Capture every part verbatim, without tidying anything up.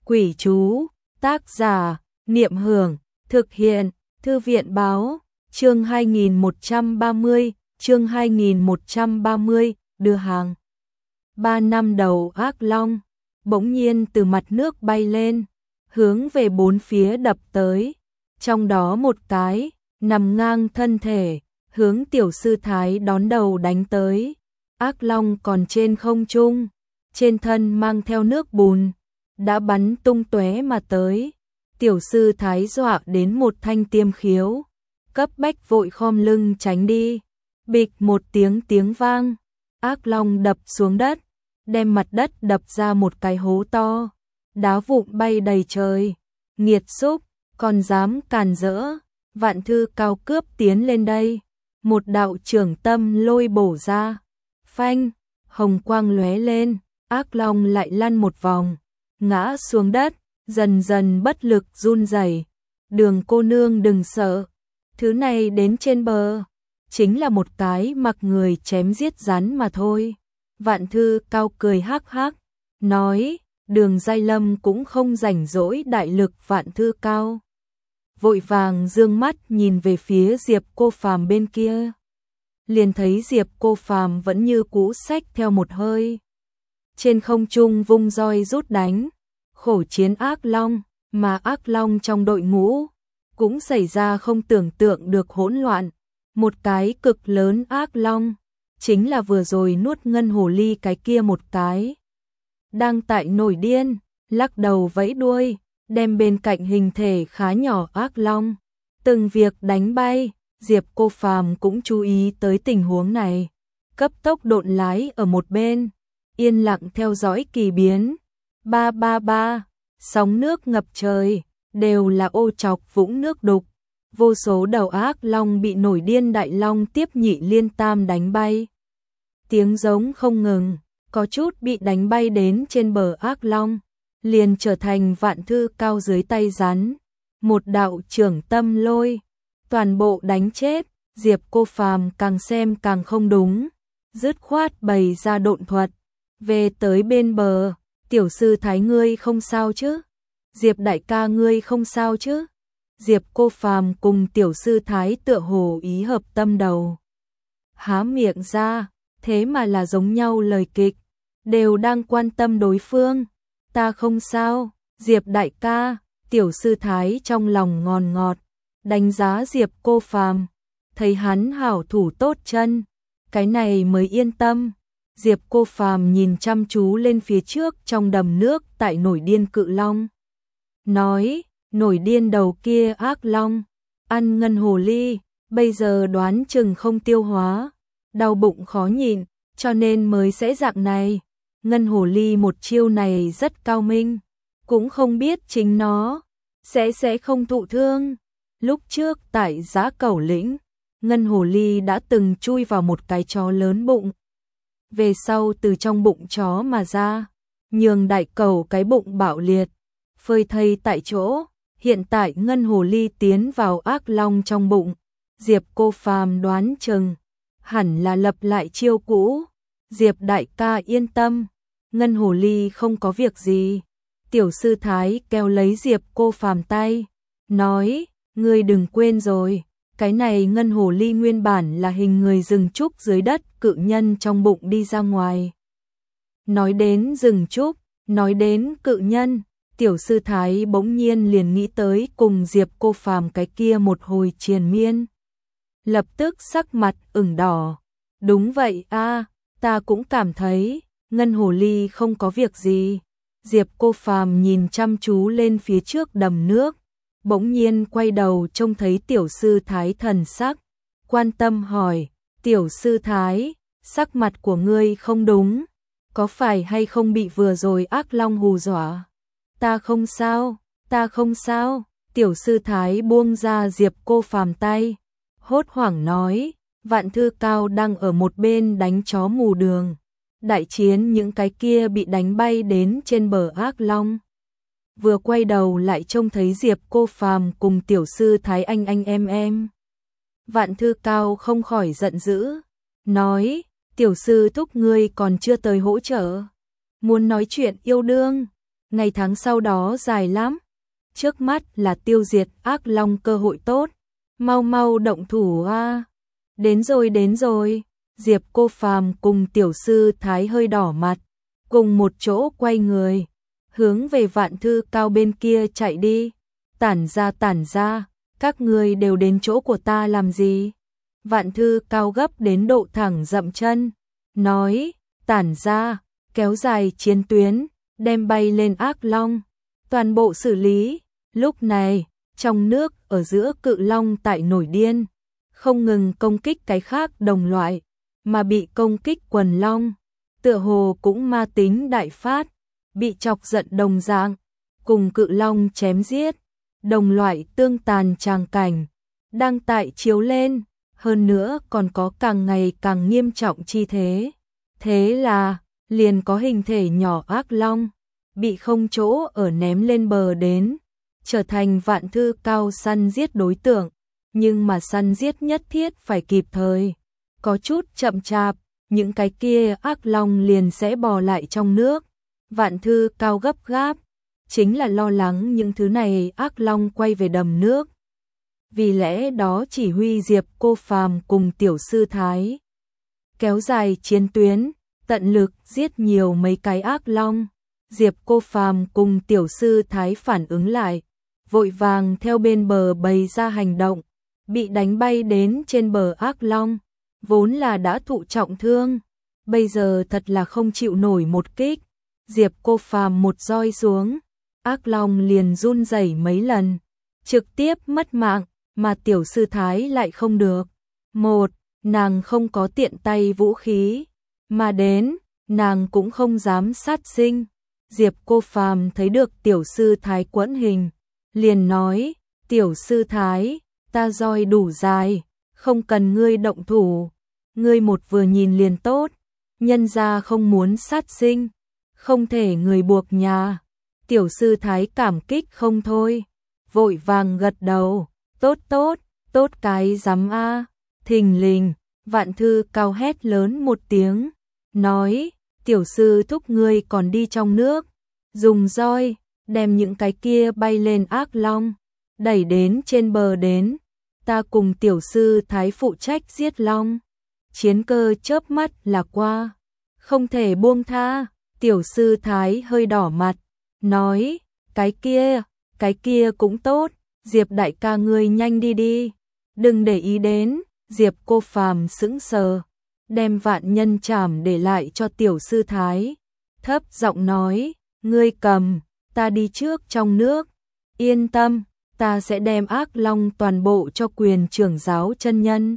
Quỷ chú, tác giả, Niệm Hưởng, thực hiện, Thư viện báo, chương hai nghìn một trăm ba mươi, chương hai nghìn một trăm ba mươi, đưa hàng. Ba năm đầu ác long, bỗng nhiên từ mặt nước bay lên, hướng về bốn phía đập tới, trong đó một cái, nằm ngang thân thể, hướng tiểu sư thái đón đầu đánh tới. Ác long còn trên không trung, trên thân mang theo nước bùn, đã bắn tung tóe mà tới. Tiểu sư thái dọa đến một thanh tiêm khiếu, cấp bách vội khom lưng tránh đi. Bịch một tiếng tiếng vang, ác long đập xuống đất, đem mặt đất đập ra một cái hố to, đá vụn bay đầy trời. Nghiệt xúc, còn dám càn rỡ. Vạn Thư Cao cướp tiến lên đây, một đạo trưởng tâm lôi bổ ra, phanh, hồng quang lóe lên, ác long lại lăn một vòng, ngã xuống đất, dần dần bất lực run rẩy. Đường cô nương đừng sợ, thứ này đến trên bờ, chính là một cái mặc người chém giết rắn mà thôi. Vạn Thư Cao cười hắc hắc, nói, Đường Giai Lâm cũng không rảnh rỗi đại lực Vạn Thư Cao. Vội vàng dương mắt nhìn về phía Diệp Cô Phàm bên kia, liền thấy Diệp Cô Phàm vẫn như cũ xách theo một hơi, trên không trung vung roi rút đánh, khổ chiến ác long, mà ác long trong đội ngũ cũng xảy ra không tưởng tượng được hỗn loạn. Một cái cực lớn ác long, chính là vừa rồi nuốt ngân hồ ly cái kia một cái, đang tại nổi điên, lắc đầu vẫy đuôi, đem bên cạnh hình thể khá nhỏ ác long từng việc đánh bay. Diệp Cô Phàm cũng chú ý tới tình huống này, cấp tốc độn lái ở một bên, yên lặng theo dõi kỳ biến. Ba ba ba, sóng nước ngập trời, đều là ô chọc vũng nước đục, vô số đầu ác long bị nổi điên đại long tiếp nhị liên tam đánh bay. Tiếng giống không ngừng, có chút bị đánh bay đến trên bờ ác long, liền trở thành Vạn Thư Cao dưới tay rắn, một đạo trưởng tâm lôi, toàn bộ đánh chết. Diệp Cô Phàm càng xem càng không đúng, dứt khoát bày ra độn thuật, về tới bên bờ. Tiểu sư thái ngươi không sao chứ? Diệp đại ca ngươi không sao chứ? Diệp Cô Phàm cùng tiểu sư thái tựa hồ ý hợp tâm đầu, há miệng ra, thế mà là giống nhau lời kịch, đều đang quan tâm đối phương. Ta không sao, Diệp đại ca. Tiểu sư thái trong lòng ngon ngọt, đánh giá Diệp Cô Phàm, thấy hắn hảo thủ tốt chân, cái này mới yên tâm. Diệp Cô Phàm nhìn chăm chú lên phía trước trong đầm nước tại nổi điên cự long, nói, nổi điên đầu kia ác long, ăn ngân hồ ly, bây giờ đoán chừng không tiêu hóa, đau bụng khó nhịn, cho nên mới sẽ dạng này. Ngân hồ ly một chiêu này rất cao minh, cũng không biết chính nó sẽ sẽ không thụ thương. Lúc trước tại Giá Cẩu Lĩnh, ngân hồ ly đã từng chui vào một cái chó lớn bụng, về sau từ trong bụng chó mà ra, nhường đại cẩu cái bụng bạo liệt, phơi thây tại chỗ. Hiện tại ngân hồ ly tiến vào ác long trong bụng, Diệp Cô Phàm đoán chừng hẳn là lập lại chiêu cũ. Diệp đại ca yên tâm, ngân hồ ly không có việc gì. Tiểu sư thái kéo lấy Diệp Cô Phàm tay, nói, ngươi đừng quên rồi, cái này ngân hồ ly nguyên bản là hình người rừng trúc dưới đất cự nhân trong bụng đi ra ngoài. Nói đến rừng trúc, nói đến cự nhân, tiểu sư thái bỗng nhiên liền nghĩ tới cùng Diệp Cô Phàm cái kia một hồi triền miên, lập tức sắc mặt ửng đỏ. Đúng vậy a, ta cũng cảm thấy ngân hồ ly không có việc gì. Diệp Cô Phàm nhìn chăm chú lên phía trước đầm nước, bỗng nhiên quay đầu trông thấy tiểu sư thái thần sắc, quan tâm hỏi, tiểu sư thái, sắc mặt của ngươi không đúng, có phải hay không bị vừa rồi ác long hù dọa? Ta không sao, ta không sao. Tiểu sư thái buông ra Diệp Cô Phàm tay, hốt hoảng nói, Vạn Thư Cao đang ở một bên đánh chó mù đường, đại chiến những cái kia bị đánh bay đến trên bờ ác long. Vừa quay đầu lại trông thấy Diệp Cô Phàm cùng tiểu sư thái anh anh em em. Vạn Thư Cao không khỏi giận dữ, nói, tiểu sư thúc ngươi còn chưa tới hỗ trợ, muốn nói chuyện yêu đương, ngày tháng sau đó dài lắm. Trước mắt là tiêu diệt ác long cơ hội tốt. Mau mau động thủ a. Đến rồi đến rồi. Diệp Cô Phàm cùng tiểu sư thái hơi đỏ mặt, cùng một chỗ quay người, hướng về Vạn Thư Cao bên kia chạy đi. Tản ra tản ra, các người đều đến chỗ của ta làm gì? Vạn Thư Cao gấp đến độ thẳng dậm chân, nói, tản ra, kéo dài chiến tuyến, đem bay lên ác long, toàn bộ xử lý. Lúc này, trong nước ở giữa cự long tại nổi điên, không ngừng công kích cái khác đồng loại, mà bị công kích quần long, tựa hồ cũng ma tính đại phát, bị chọc giận đồng dạng, cùng cự long chém giết, đồng loại tương tàn tràng cảnh, đang tại chiếu lên, hơn nữa còn có càng ngày càng nghiêm trọng chi thế. Thế là, liền có hình thể nhỏ ác long, bị không chỗ ở ném lên bờ đến, trở thành Vạn Thư Cao săn giết đối tượng, nhưng mà săn giết nhất thiết phải kịp thời. Có chút chậm chạp, những cái kia ác long liền sẽ bò lại trong nước. Vạn Thư Cao gấp gáp, chính là lo lắng những thứ này ác long quay về đầm nước. Vì lẽ đó chỉ huy Diệp Cô Phàm cùng tiểu sư thái kéo dài chiến tuyến, tận lực giết nhiều mấy cái ác long. Diệp Cô Phàm cùng tiểu sư thái phản ứng lại, vội vàng theo bên bờ bày ra hành động, bị đánh bay đến trên bờ ác long, vốn là đã thụ trọng thương, bây giờ thật là không chịu nổi một kích. Diệp Cô Phàm một roi xuống, ác long liền run rẩy mấy lần, trực tiếp mất mạng, mà tiểu sư thái lại không được. Một, nàng không có tiện tay vũ khí, mà đến, nàng cũng không dám sát sinh. Diệp Cô Phàm thấy được tiểu sư thái quẫn hình, liền nói, tiểu sư thái, ta roi đủ dài, không cần ngươi động thủ, ngươi một vừa nhìn liền tốt, nhân gia không muốn sát sinh, không thể người buộc nhà. Tiểu sư thái cảm kích không thôi, vội vàng gật đầu, tốt tốt, tốt cái rắm a. Thình lình, Vạn Thư Cao hét lớn một tiếng, nói, tiểu sư thúc ngươi còn đi trong nước, dùng roi, đem những cái kia bay lên ác long, đẩy đến trên bờ đến, ta cùng tiểu sư thái phụ trách giết long. Chiến cơ chớp mắt là qua, không thể buông tha. Tiểu sư thái hơi đỏ mặt, nói, cái kia, cái kia cũng tốt, Diệp đại ca ngươi nhanh đi đi, đừng để ý đến. Diệp Cô Phàm sững sờ, đem vạn nhân trảm để lại cho tiểu sư thái, thấp giọng nói, ngươi cầm, ta đi trước trong nước, yên tâm, ta sẽ đem ác long toàn bộ cho quyền trưởng giáo chân nhân.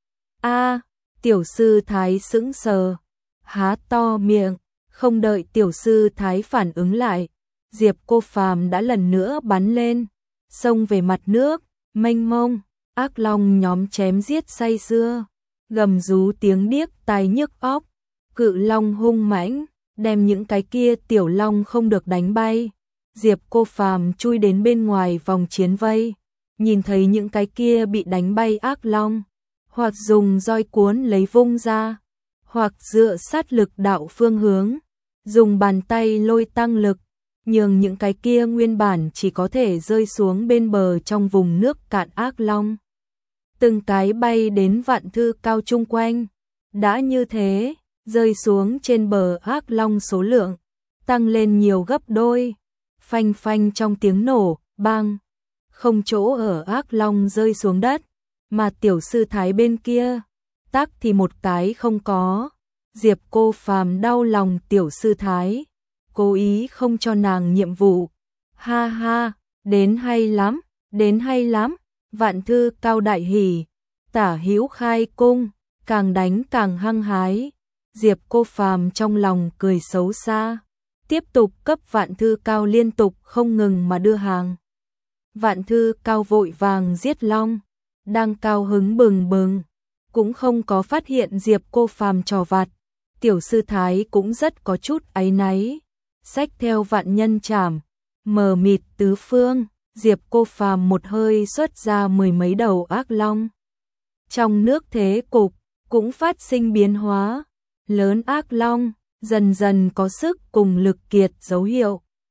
A, tiểu sư thái sững sờ, há to miệng, không đợi tiểu sư thái phản ứng lại, Diệp Cô Phàm đã lần nữa bắn lên, xông về mặt nước, mênh mông, ác long nhóm chém giết say sưa, gầm rú tiếng điếc tai nhức óc, cự long hung mãnh, đem những cái kia tiểu long không được đánh bay. Diệp Cô Phàm chui đến bên ngoài vòng chiến vây, nhìn thấy những cái kia bị đánh bay ác long, hoặc dùng roi cuốn lấy vung ra, hoặc dựa sát lực đạo phương hướng, dùng bàn tay lôi tăng lực, nhường những cái kia nguyên bản chỉ có thể rơi xuống bên bờ trong vùng nước cạn ác long, từng cái bay đến Vạn Thư Cao chung quanh. Đã như thế, rơi xuống trên bờ ác long số lượng tăng lên nhiều gấp đôi. Phanh phanh trong tiếng nổ, bang, không chỗ ở ác long rơi xuống đất, mà tiểu sư thái bên kia, tắc thì một cái không có. Diệp Cô Phàm đau lòng tiểu sư thái, cố ý không cho nàng nhiệm vụ. Ha ha, đến hay lắm, đến hay lắm. Vạn Thư Cao đại hỉ, tả hữu khai cung, càng đánh càng hăng hái. Diệp Cô Phàm trong lòng cười xấu xa, tiếp tục cấp Vạn Thư Cao liên tục không ngừng mà đưa hàng. Vạn Thư Cao vội vàng giết long, đang cao hứng bừng bừng, cũng không có phát hiện Diệp Cô Phàm trò vặt. Tiểu sư thái cũng rất có chút áy náy, xách theo vạn nhân trảm, mờ mịt tứ phương. Diệp Cô Phàm một hơi xuất ra mười mấy đầu ác long. Trong nước thế cục cũng phát sinh biến hóa, lớn ác long dần dần có sức cùng lực kiệt dấu hiệu,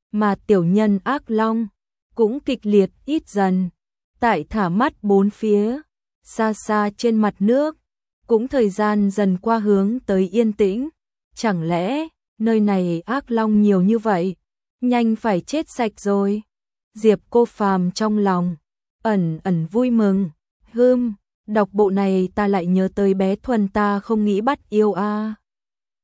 mà tiểu nhân ác long cũng kịch liệt ít dần. Tại thả mắt bốn phía, xa xa trên mặt nước, cũng thời gian dần qua hướng tới yên tĩnh. Chẳng lẽ nơi này ác long nhiều như vậy, nhanh phải chết sạch rồi. Diệp Cô Phàm trong lòng ẩn ẩn vui mừng, hưm, đọc bộ này ta lại nhớ tới bé Thuần ta không nghĩ bắt yêu a. À.